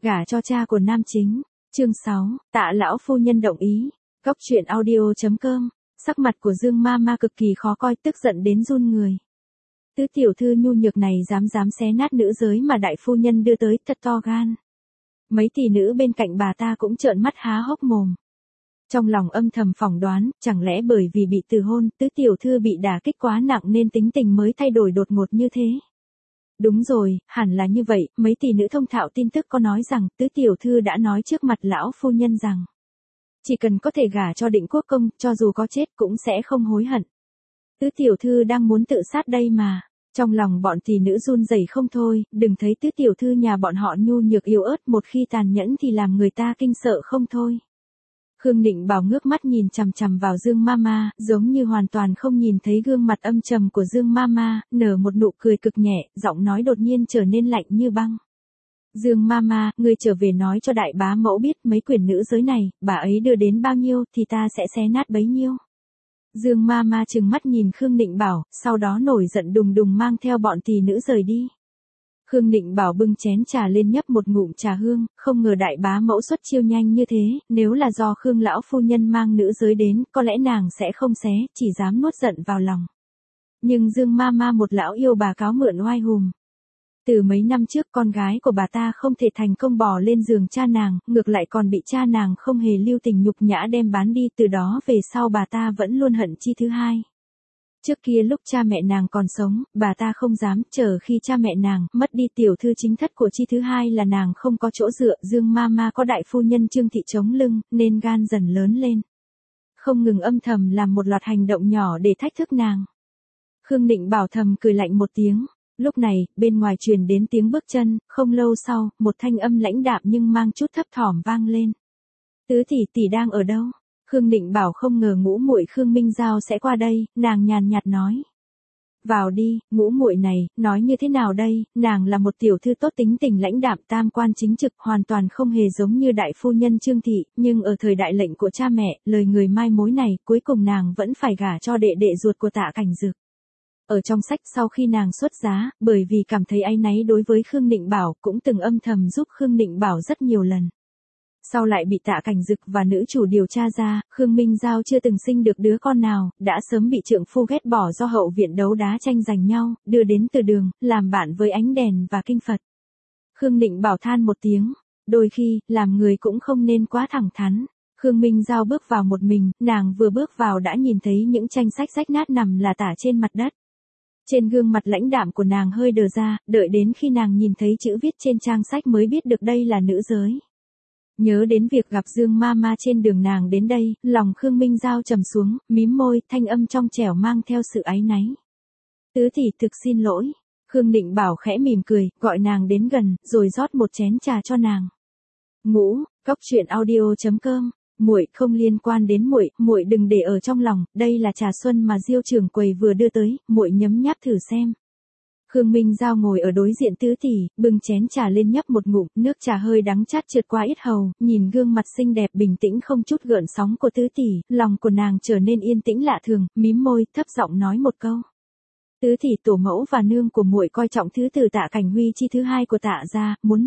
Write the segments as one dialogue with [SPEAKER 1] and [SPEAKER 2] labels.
[SPEAKER 1] Gả cho cha của nam chính. Chương 6, Tạ lão phu nhân đồng ý. Góc truyện audio.com. Sắc mặt của Dương Mama cực kỳ khó coi, tức giận đến run người. Tứ tiểu thư nhu nhược này dám xé nát nữ giới mà đại phu nhân đưa tới, thật to gan. Mấy tỷ nữ bên cạnh bà ta cũng trợn mắt há hốc mồm. Trong lòng âm thầm phỏng đoán, chẳng lẽ bởi vì bị từ hôn, tứ tiểu thư bị đả kích quá nặng nên tính tình mới thay đổi đột ngột như thế. Đúng rồi, hẳn là như vậy, mấy tỷ nữ thông thạo tin tức có nói rằng, tứ tiểu thư đã nói trước mặt lão phu nhân rằng, chỉ cần có thể gả cho Định Quốc công, cho dù có chết cũng sẽ không hối hận. Tứ tiểu thư đang muốn tự sát đây mà. Trong lòng bọn tỷ nữ run rẩy không thôi, đừng thấy tứ tiểu thư nhà bọn họ nhu nhược yếu ớt, một khi tàn nhẫn thì làm người ta kinh sợ không thôi. Khương Định Bảo ngước mắt nhìn chằm chằm vào Dương Mama, giống như hoàn toàn không nhìn thấy gương mặt âm trầm của Dương Mama, nở một nụ cười cực nhẹ, giọng nói đột nhiên trở nên lạnh như băng. Dương Mama, ngươi trở về nói cho đại bá mẫu biết mấy quyển nữ giới này, bà ấy đưa đến bao nhiêu thì ta sẽ xé nát bấy nhiêu. Dương Mama trừng mắt nhìn Khương Định Bảo, sau đó nổi giận đùng đùng mang theo bọn tỷ nữ rời đi. Khương Định Bảo bưng chén trà lên nhấp một ngụm trà hương, không ngờ đại bá mẫu xuất chiêu nhanh như thế, nếu là do Khương lão phu nhân mang nữ giới đến, có lẽ nàng sẽ không xé, chỉ dám nuốt giận vào lòng. Nhưng Dương Mama một lão yêu bà cáo mượn oai hùm. Từ mấy năm trước con gái của bà ta không thể thành công bò lên giường cha nàng, ngược lại còn bị cha nàng không hề lưu tình nhục nhã đem bán đi, từ đó về sau bà ta vẫn luôn hận Chi thứ hai. Trước kia lúc cha mẹ nàng còn sống, bà ta không dám, chờ khi cha mẹ nàng mất đi tiểu thư chính thất của Chi thứ hai là nàng không có chỗ dựa, Dương Mama có đại phu nhân Trương Thị chống lưng, nên gan dần lớn lên. Không ngừng âm thầm làm một loạt hành động nhỏ để thách thức nàng. Khương Định Bảo thầm cười lạnh một tiếng. Lúc này, bên ngoài truyền đến tiếng bước chân, không lâu sau, một thanh âm lãnh đạm nhưng mang chút thấp thỏm vang lên. Tứ tỷ tỷ đang ở đâu? Khương Định Bảo không ngờ ngũ muội Khương Minh Giao sẽ qua đây, nàng nhàn nhạt nói. Vào đi, ngũ muội này, nói như thế nào đây, nàng là một tiểu thư tốt tính tình lãnh đạm tam quan chính trực, hoàn toàn không hề giống như đại phu nhân Trương Thị, nhưng ở thời đại lệnh của cha mẹ, lời người mai mối này, cuối cùng nàng vẫn phải gả cho đệ đệ ruột của Tạ Cảnh Dực. Ở trong sách sau khi nàng xuất giá, bởi vì cảm thấy áy náy đối với Khương Định Bảo, cũng từng âm thầm giúp Khương Định Bảo rất nhiều lần. Sau lại bị Tạ Cảnh Dực và nữ chủ điều tra ra, Khương Minh Giao chưa từng sinh được đứa con nào, đã sớm bị trượng phu ghét bỏ do hậu viện đấu đá tranh giành nhau, đưa đến từ đường, làm bạn với ánh đèn và kinh Phật. Khương Định Bảo than một tiếng, đôi khi, làm người cũng không nên quá thẳng thắn. Khương Minh Giao bước vào một mình, nàng vừa bước vào đã nhìn thấy những tranh sách rách nát nằm là tả trên mặt đất. Trên gương mặt lãnh đạm của nàng hơi đờ ra, đợi đến khi nàng nhìn thấy chữ viết trên trang sách mới biết được đây là nữ giới. Nhớ đến việc gặp Dương Mama trên đường nàng đến đây, lòng Khương Minh Giao trầm xuống, mím môi, thanh âm trong trẻo mang theo sự áy náy. Tứ tỷ thực xin lỗi. Khương Định Bảo khẽ mỉm cười, gọi nàng đến gần, rồi rót một chén trà cho nàng. Ngũ, góc truyện audio.com. Muội không liên quan đến muội, muội đừng để ở trong lòng, đây là trà xuân mà Diêu trưởng quầy vừa đưa tới, muội nhấm nháp thử xem. Khương Minh Giao ngồi ở đối diện tứ tỷ, bưng chén trà lên nhấp một ngụm, nước trà hơi đắng chát trượt qua yết hầu, nhìn gương mặt xinh đẹp bình tĩnh không chút gợn sóng của tứ tỷ, lòng của nàng trở nên yên tĩnh lạ thường, mím môi, thấp giọng nói một câu. Tứ tỷ tổ mẫu và nương của muội coi trọng thứ tử Tạ Cảnh Huy Chi thứ hai của Tạ gia, muốn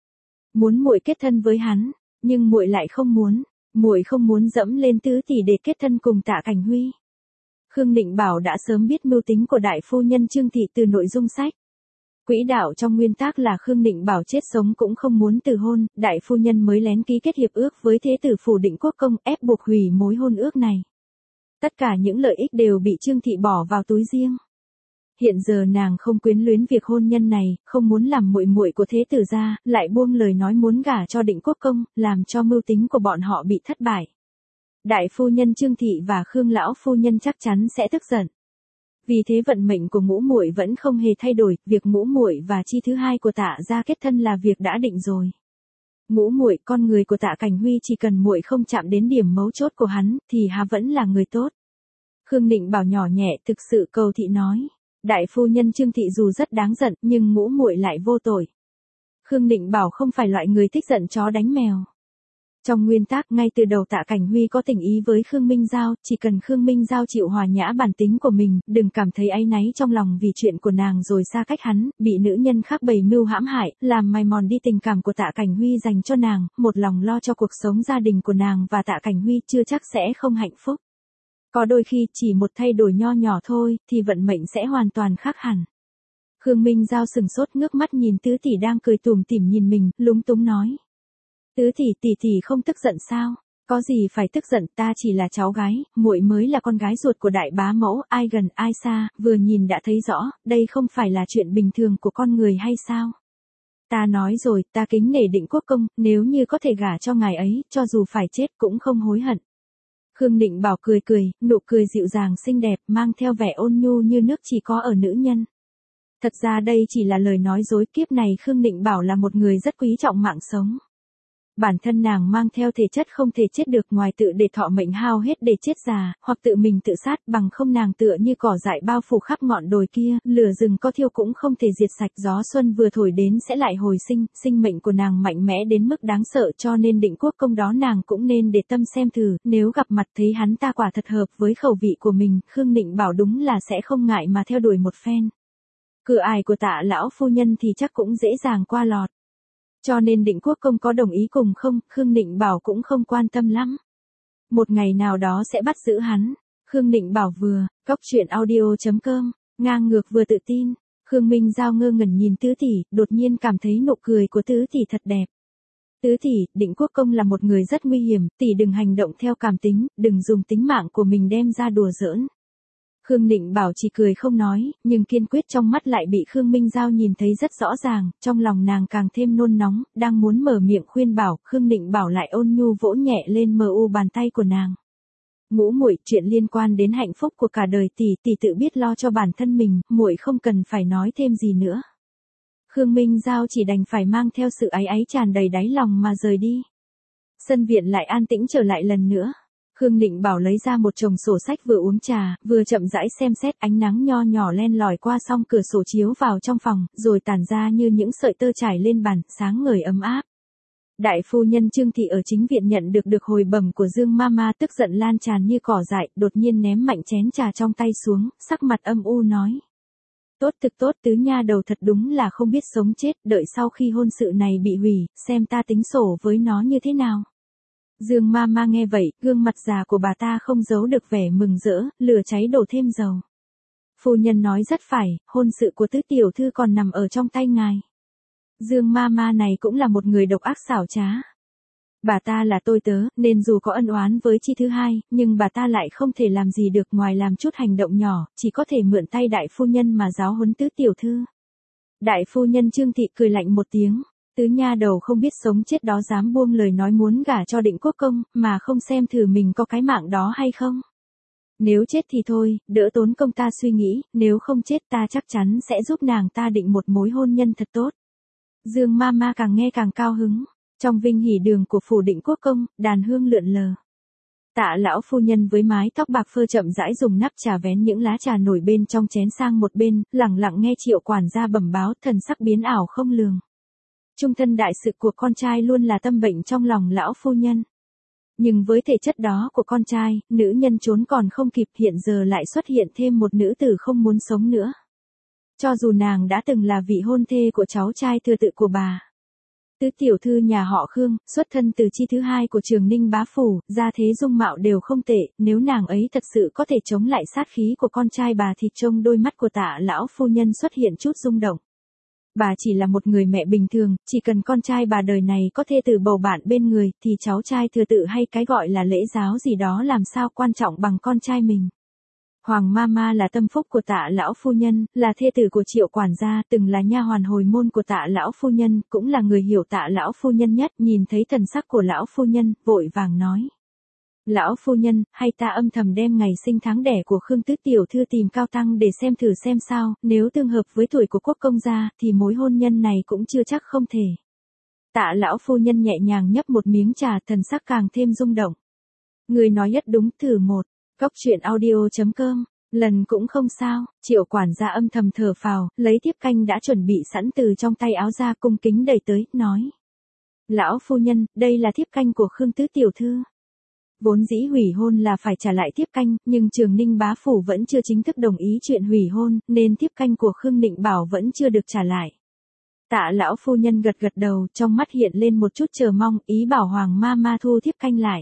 [SPEAKER 1] muội kết thân với hắn, nhưng muội lại không muốn. Muội không muốn dẫm lên tứ tỷ để kết thân cùng Tạ Cảnh Huy. Khương Định Bảo đã sớm biết mưu tính của đại phu nhân Trương Thị từ nội dung sách. Quỹ đạo trong nguyên tắc là Khương Định Bảo chết sống cũng không muốn từ hôn, đại phu nhân mới lén ký kết hiệp ước với thế tử phủ Định Quốc công ép buộc hủy mối hôn ước này. Tất cả những lợi ích đều bị Trương Thị bỏ vào túi riêng. Hiện giờ nàng không quyến luyến việc hôn nhân này, không muốn làm muội muội của thế tử gia, lại buông lời nói muốn gả cho Định Quốc công, làm cho mưu tính của bọn họ bị thất bại. Đại phu nhân Trương Thị và Khương lão phu nhân chắc chắn sẽ tức giận. Vì thế vận mệnh của ngũ muội vẫn không hề thay đổi, việc ngũ muội và Chi thứ hai của Tạ gia kết thân là việc đã định rồi. Ngũ muội, con người của Tạ Cảnh Huy chỉ cần muội không chạm đến điểm mấu chốt của hắn, thì hắn vẫn là người tốt. Khương Định Bảo nhỏ nhẹ thực sự cầu thị nói. Đại phu nhân Trương Thị dù rất đáng giận, nhưng ngũ muội lại vô tội. Khương Định Bảo không phải loại người thích giận chó đánh mèo. Trong nguyên tắc, ngay từ đầu Tạ Cảnh Huy có tình ý với Khương Minh Giao, chỉ cần Khương Minh Giao chịu hòa nhã bản tính của mình, đừng cảm thấy áy náy trong lòng vì chuyện của nàng rồi xa cách hắn, bị nữ nhân khác bày mưu hãm hại, làm mài mòn đi tình cảm của Tạ Cảnh Huy dành cho nàng, một lòng lo cho cuộc sống gia đình của nàng và Tạ Cảnh Huy chưa chắc sẽ không hạnh phúc. Có đôi khi chỉ một thay đổi nho nhỏ thôi, thì vận mệnh sẽ hoàn toàn khác hẳn. Khương Minh Giao sừng sốt ngước mắt nhìn Tứ tỷ đang cười tủm tỉm nhìn mình, lúng túng nói. Tứ tỷ không tức giận sao? Có gì phải tức giận, ta chỉ là cháu gái, muội mới là con gái ruột của đại bá mẫu, ai gần ai xa, vừa nhìn đã thấy rõ, đây không phải là chuyện bình thường của con người hay sao? Ta nói rồi, ta kính nể Định Quốc công, nếu như có thể gả cho ngài ấy, cho dù phải chết cũng không hối hận. Khương Định Bảo cười cười, nụ cười dịu dàng xinh đẹp, mang theo vẻ ôn nhu như nước chỉ có ở nữ nhân. Thật ra đây chỉ là lời nói dối, kiếp này Khương Định Bảo là một người rất quý trọng mạng sống. Bản thân nàng mang theo thể chất không thể chết được, ngoài tự để thọ mệnh hao hết để chết già, hoặc tự mình tự sát, bằng không nàng tựa như cỏ dại bao phủ khắp ngọn đồi kia, lửa rừng có thiêu cũng không thể diệt sạch, gió xuân vừa thổi đến sẽ lại hồi sinh, sinh mệnh của nàng mạnh mẽ đến mức đáng sợ, cho nên Định Quốc công đó nàng cũng nên để tâm xem thử, nếu gặp mặt thấy hắn ta quả thật hợp với khẩu vị của mình, Khương Định Bảo đúng là sẽ không ngại mà theo đuổi một phen. Cửa ải của Tạ lão phu nhân thì chắc cũng dễ dàng qua lọt. Cho nên Định Quốc công có đồng ý cùng không, Khương Định Bảo cũng không quan tâm lắm. Một ngày nào đó sẽ bắt giữ hắn. Khương Định Bảo vừa, coctruyện.audio.com, ngang ngược vừa tự tin. Khương Minh Giao ngơ ngẩn nhìn Tứ tỷ, đột nhiên cảm thấy nụ cười của Tứ tỷ thật đẹp. Tứ tỷ, Định Quốc công là một người rất nguy hiểm, tỷ đừng hành động theo cảm tính, đừng dùng tính mạng của mình đem ra đùa giỡn. Khương Định Bảo chỉ cười không nói, nhưng kiên quyết trong mắt lại bị Khương Minh Giao nhìn thấy rất rõ ràng, trong lòng nàng càng thêm nôn nóng, đang muốn mở miệng khuyên bảo, Khương Định Bảo lại ôn nhu vỗ nhẹ lên mờ u bàn tay của nàng. Ngũ muội, chuyện liên quan đến hạnh phúc của cả đời tỷ tự biết lo cho bản thân mình, muội không cần phải nói thêm gì nữa. Khương Minh Giao chỉ đành phải mang theo sự áy náy tràn đầy đáy lòng mà rời đi. Sân viện lại an tĩnh trở lại lần nữa. Khương Định Bảo lấy ra một chồng sổ sách, vừa uống trà, vừa chậm rãi xem xét, ánh nắng nho nhỏ len lỏi qua song cửa sổ chiếu vào trong phòng, rồi tản ra như những sợi tơ trải lên bàn, sáng ngời ấm áp. Đại phu nhân Trương Thị ở chính viện nhận được hồi bẩm của Dương Mama, tức giận lan tràn như cỏ dại, đột nhiên ném mạnh chén trà trong tay xuống, sắc mặt âm u nói. Tốt thực tốt, Tứ nha đầu thật đúng là không biết sống chết, đợi sau khi hôn sự này bị hủy, xem ta tính sổ với nó như thế nào. Dương Mama nghe vậy, gương mặt già của bà ta không giấu được vẻ mừng rỡ, lửa cháy đổ thêm dầu. Phu nhân nói rất phải, hôn sự của Tứ tiểu thư còn nằm ở trong tay ngài. Dương Mama này cũng là một người độc ác xảo trá. Bà ta là tôi tớ, nên dù có ân oán với Chi thứ hai, nhưng bà ta lại không thể làm gì được ngoài làm chút hành động nhỏ, chỉ có thể mượn tay đại phu nhân mà giáo huấn Tứ tiểu thư. Đại phu nhân Trương Thị cười lạnh một tiếng. Tứ nha đầu không biết sống chết đó dám buông lời nói muốn gả cho Định Quốc công, mà không xem thử mình có cái mạng đó hay không. Nếu chết thì thôi, đỡ tốn công ta suy nghĩ, nếu không chết ta chắc chắn sẽ giúp nàng ta định một mối hôn nhân thật tốt. Dương Mama càng nghe càng cao hứng. Trong vinh hỉ đường của phủ Định Quốc công, đàn hương lượn lờ. Tạ lão phu nhân với mái tóc bạc phơ chậm rãi dùng nắp trà vén những lá trà nổi bên trong chén sang một bên, lặng lặng nghe Triệu quản gia bẩm báo, thần sắc biến ảo không lường. Trung thân đại sự của con trai luôn là tâm bệnh trong lòng lão phu nhân. Nhưng với thể chất đó của con trai, nữ nhân trốn còn không kịp, hiện giờ lại xuất hiện thêm một nữ tử không muốn sống nữa. Cho dù nàng đã từng là vị hôn thê của cháu trai thừa tự của bà. Tứ tiểu thư nhà họ Khương, xuất thân từ Chi thứ hai của Trường Ninh bá phủ, gia thế dung mạo đều không tệ, nếu nàng ấy thật sự có thể chống lại sát khí của con trai bà thì trông đôi mắt của Tạ lão phu nhân xuất hiện chút rung động. Bà chỉ là một người mẹ bình thường, chỉ cần con trai bà đời này có thê tử bầu bạn bên người, thì cháu trai thừa tự hay cái gọi là lễ giáo gì đó làm sao quan trọng bằng con trai mình. Hoàng Mama là tâm phúc của Tạ lão phu nhân, là thê tử của Triệu quản gia, từng là nha hoàn hồi môn của Tạ lão phu nhân, cũng là người hiểu Tạ lão phu nhân nhất, nhìn thấy thần sắc của lão phu nhân, vội vàng nói. Lão phu nhân, hay ta âm thầm đem ngày sinh tháng đẻ của Khương Tứ tiểu thư tìm cao tăng để xem thử xem sao, nếu tương hợp với tuổi của quốc công gia, thì mối hôn nhân này cũng chưa chắc không thể. Tạ lão phu nhân nhẹ nhàng nhấp một miếng trà, thần sắc càng thêm rung động. Người nói nhất đúng, thử một. Coctruyện.audio.com, lần cũng không sao. Triệu quản gia âm thầm thở phào, lấy tiếp canh đã chuẩn bị sẵn từ trong tay áo ra, cung kính đẩy tới, nói. Lão phu nhân, đây là thiếp canh của Khương tứ tiểu thư. Vốn dĩ hủy hôn là phải trả lại thiếp canh, nhưng Trường Ninh bá phủ vẫn chưa chính thức đồng ý chuyện hủy hôn, nên thiếp canh của Khương Định Bảo vẫn chưa được trả lại. Tạ lão phu nhân gật gật đầu, trong mắt hiện lên một chút chờ mong, ý bảo Hoàng ma ma thu thiếp canh lại.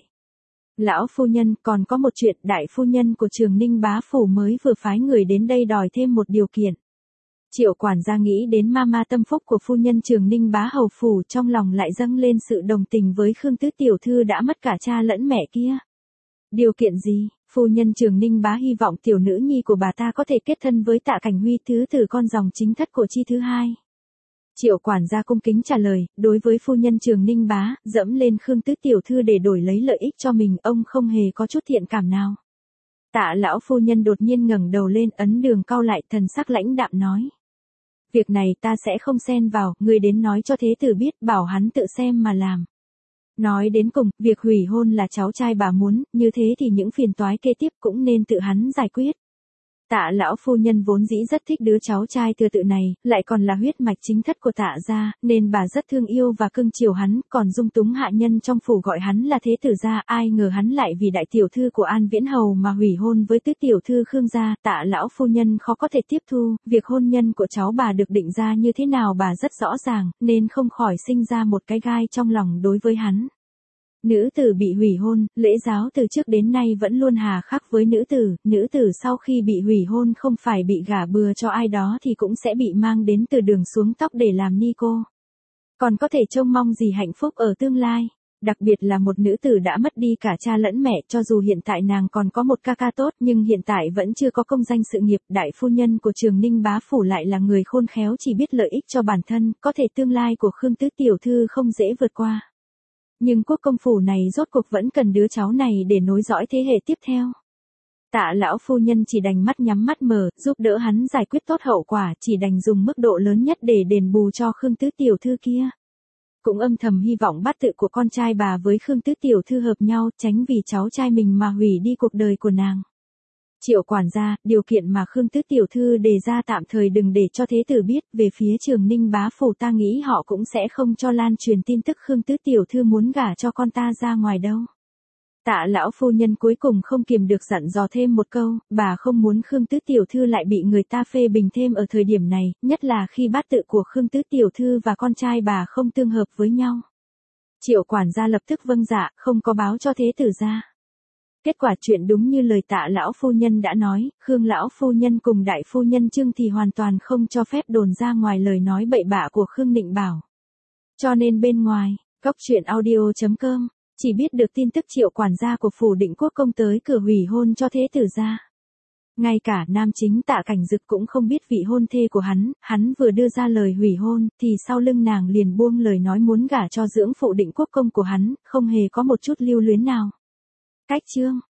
[SPEAKER 1] Lão phu nhân, còn có một chuyện, đại phu nhân của Trường Ninh bá phủ mới vừa phái người đến đây đòi thêm một điều kiện. Triệu quản gia nghĩ đến ma tâm phúc của phu nhân Trường Ninh bá hầu phủ, trong lòng lại dâng lên sự đồng tình với Khương tứ tiểu thư đã mất cả cha lẫn mẹ kia. Điều kiện gì? Phu nhân Trường Ninh bá hy vọng tiểu nữ nhi của bà ta có thể kết thân với Tạ Cảnh Huy, thứ tử con dòng chính thất của Chi thứ hai. Triệu quản gia cung kính trả lời, đối với phu nhân Trường Ninh bá, dẫm lên Khương tứ tiểu thư để đổi lấy lợi ích cho mình, ông không hề có chút thiện cảm nào. Tạ lão phu nhân đột nhiên ngẩng đầu lên, ấn đường cau lại, thần sắc lãnh đạm nói. Việc này ta sẽ không xen vào, ngươi đến nói cho thế tử biết, bảo hắn tự xem mà làm. Nói đến cùng, việc hủy hôn là cháu trai bà muốn, như thế thì những phiền toái kế tiếp cũng nên tự hắn giải quyết. Tạ lão phu nhân vốn dĩ rất thích đứa cháu trai thừa tự này, lại còn là huyết mạch chính thất của Tạ gia, nên bà rất thương yêu và cưng chiều hắn, còn dung túng hạ nhân trong phủ gọi hắn là thế tử gia, ai ngờ hắn lại vì đại tiểu thư của An Viễn Hầu mà hủy hôn với tứ tiểu thư Khương gia. Tạ lão phu nhân khó có thể tiếp thu, việc hôn nhân của cháu bà được định ra như thế nào bà rất rõ ràng, nên không khỏi sinh ra một cái gai trong lòng đối với hắn. Nữ tử bị hủy hôn, lễ giáo từ trước đến nay vẫn luôn hà khắc với nữ tử sau khi bị hủy hôn không phải bị gả bừa cho ai đó thì cũng sẽ bị mang đến từ đường xuống tóc để làm ni cô. Còn có thể trông mong gì hạnh phúc ở tương lai, đặc biệt là một nữ tử đã mất đi cả cha lẫn mẹ, cho dù hiện tại nàng còn có một ca ca tốt nhưng hiện tại vẫn chưa có công danh sự nghiệp. Đại phu nhân của Trường Ninh bá phủ lại là người khôn khéo chỉ biết lợi ích cho bản thân, có thể tương lai của Khương tứ tiểu thư không dễ vượt qua. Nhưng quốc công phủ này rốt cuộc vẫn cần đứa cháu này để nối dõi thế hệ tiếp theo. Tạ lão phu nhân chỉ đành mắt nhắm mắt mở, giúp đỡ hắn giải quyết tốt hậu quả, chỉ đành dùng mức độ lớn nhất để đền bù cho Khương tứ tiểu thư kia. Cũng âm thầm hy vọng bát tự của con trai bà với Khương tứ tiểu thư hợp nhau, tránh vì cháu trai mình mà hủy đi cuộc đời của nàng. Triệu quản gia, điều kiện mà Khương tứ tiểu thư đề ra tạm thời đừng để cho thế tử biết, về phía Trường Ninh bá phủ ta nghĩ họ cũng sẽ không cho lan truyền tin tức Khương tứ tiểu thư muốn gả cho con ta ra ngoài đâu. Tạ lão phu nhân cuối cùng không kiềm được dặn dò thêm một câu, bà không muốn Khương tứ tiểu thư lại bị người ta phê bình thêm ở thời điểm này, nhất là khi bát tự của Khương tứ tiểu thư và con trai bà không tương hợp với nhau. Triệu quản gia lập tức vâng dạ, không có báo cho thế tử ra. Kết quả chuyện đúng như lời Tạ lão phu nhân đã nói, Khương lão phu nhân cùng đại phu nhân Trương thì hoàn toàn không cho phép đồn ra ngoài lời nói bậy bạ của Khương Định Bảo. Cho nên bên ngoài, Cóc Truyện Audio.com chỉ biết được tin tức Triệu quản gia của phủ Định Quốc công tới cửa hủy hôn cho thế tử gia. Ngay cả nam chính Tạ Cảnh Dực cũng không biết vị hôn thê của hắn vừa đưa ra lời hủy hôn thì sau lưng nàng liền buông lời nói muốn gả cho dưỡng phụ Định Quốc công của hắn, không hề có một chút lưu luyến nào. Cách chương